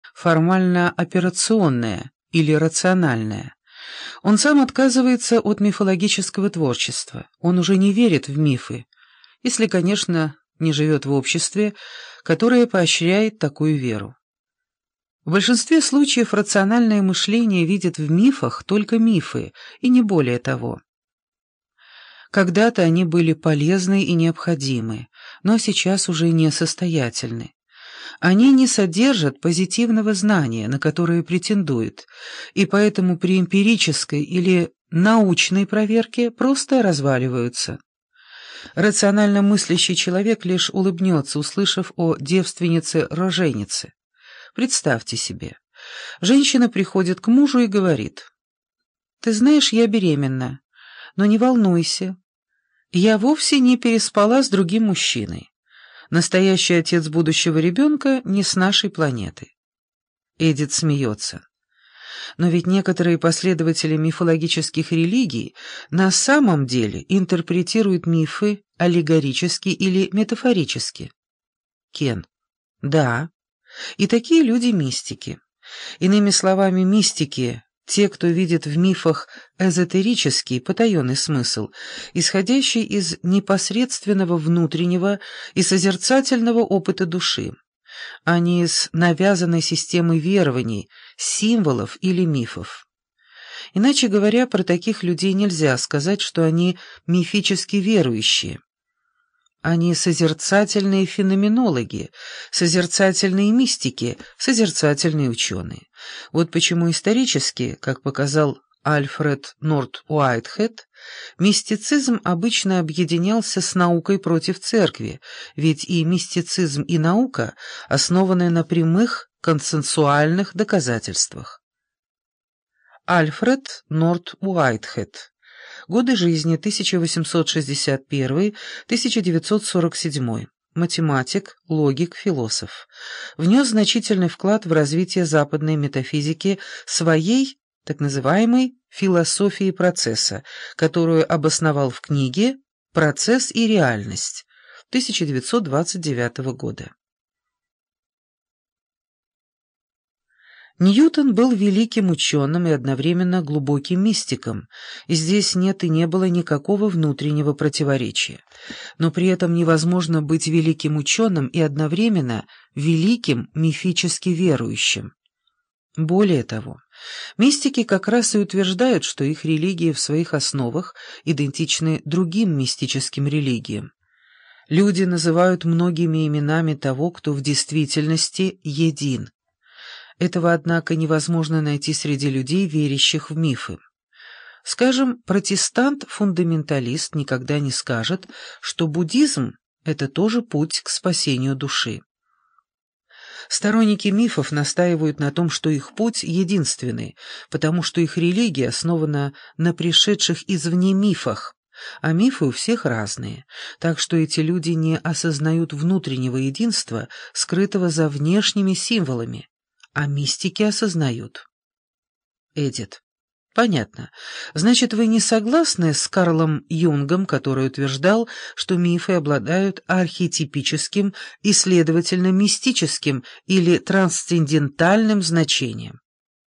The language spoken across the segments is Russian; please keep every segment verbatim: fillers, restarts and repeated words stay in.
формально операционное или рациональное. Он сам отказывается от мифологического творчества, он уже не верит в мифы, если, конечно, не живет в обществе, которое поощряет такую веру. В большинстве случаев рациональное мышление видит в мифах только мифы, и не более того. Когда-то они были полезны и необходимы, но сейчас уже несостоятельны. Они не содержат позитивного знания, на которое претендуют, и поэтому при эмпирической или научной проверке просто разваливаются. Рационально мыслящий человек лишь улыбнется, услышав о девственнице-роженице. Представьте себе, женщина приходит к мужу и говорит: «Ты знаешь, я беременна, но не волнуйся, я вовсе не переспала с другим мужчиной. Настоящий отец будущего ребенка не с нашей планеты». Эдит смеется. Но ведь некоторые последователи мифологических религий на самом деле интерпретируют мифы аллегорически или метафорически. Кен. Да, и такие люди мистики. Иными словами, мистики — те, кто видит в мифах эзотерический, потаенный смысл, исходящий из непосредственного внутреннего и созерцательного опыта души, а не из навязанной системы верований, символов или мифов. Иначе говоря, про таких людей нельзя сказать, что они мифически верующие. Они созерцательные феноменологи, созерцательные мистики, созерцательные ученые. Вот почему исторически, как показал Альфред Норт Уайтхед, мистицизм обычно объединялся с наукой против церкви, ведь и мистицизм, и наука основаны на прямых консенсуальных доказательствах. Альфред Норт Уайтхед. Годы жизни тысяча восемьсот шестьдесят первый — тысяча девятьсот сорок седьмой. Математик, логик, философ. Внес значительный вклад в развитие западной метафизики своей, так называемой, философии процесса, которую обосновал в книге «Процесс и реальность» тысяча девятьсот двадцать девятого года. Ньютон был великим ученым и одновременно глубоким мистиком, и здесь нет и не было никакого внутреннего противоречия. Но при этом невозможно быть великим ученым и одновременно великим мифически верующим. Более того, мистики как раз и утверждают, что их религии в своих основах идентичны другим мистическим религиям. Люди называют многими именами того, кто в действительности един. Этого, однако, невозможно найти среди людей, верящих в мифы. Скажем, протестант-фундаменталист никогда не скажет, что буддизм — это тоже путь к спасению души. Сторонники мифов настаивают на том, что их путь единственный, потому что их религия основана на пришедших извне мифах, а мифы у всех разные, так что эти люди не осознают внутреннего единства, скрытого за внешними символами. А мистики осознают. Эдит. Понятно. Значит, вы не согласны с Карлом Юнгом, который утверждал, что мифы обладают архетипическим и, следовательно, мистическим или трансцендентальным значением?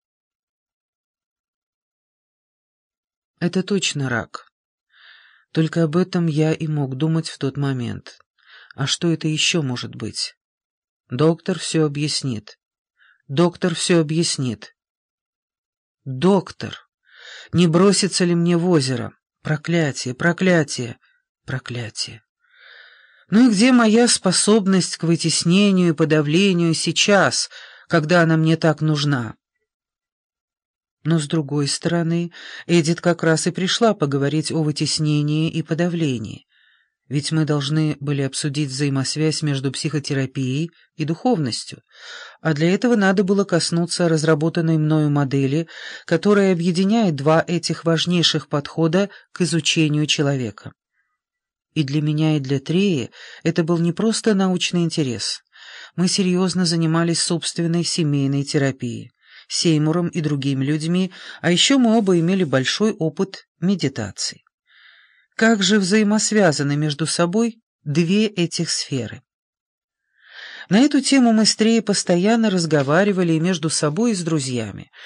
Это точно рак. Только об этом я и мог думать в тот момент. А что это еще может быть? Доктор все объяснит. Доктор все объяснит. Доктор, не бросится ли мне в озеро? Проклятие, проклятие, проклятие. Ну и где моя способность к вытеснению и подавлению сейчас, когда она мне так нужна? Но, с другой стороны, Эдит как раз и пришла поговорить о вытеснении и подавлении. Ведь мы должны были обсудить взаимосвязь между психотерапией и духовностью, а для этого надо было коснуться разработанной мною модели, которая объединяет два этих важнейших подхода к изучению человека. И для меня, и для Треи это был не просто научный интерес. Мы серьезно занимались собственной семейной терапией, Сеймуром и другими людьми, а еще мы оба имели большой опыт медитации. Как же взаимосвязаны между собой две этих сферы? На эту тему мы с Треей постоянно разговаривали и между собой, и с друзьями.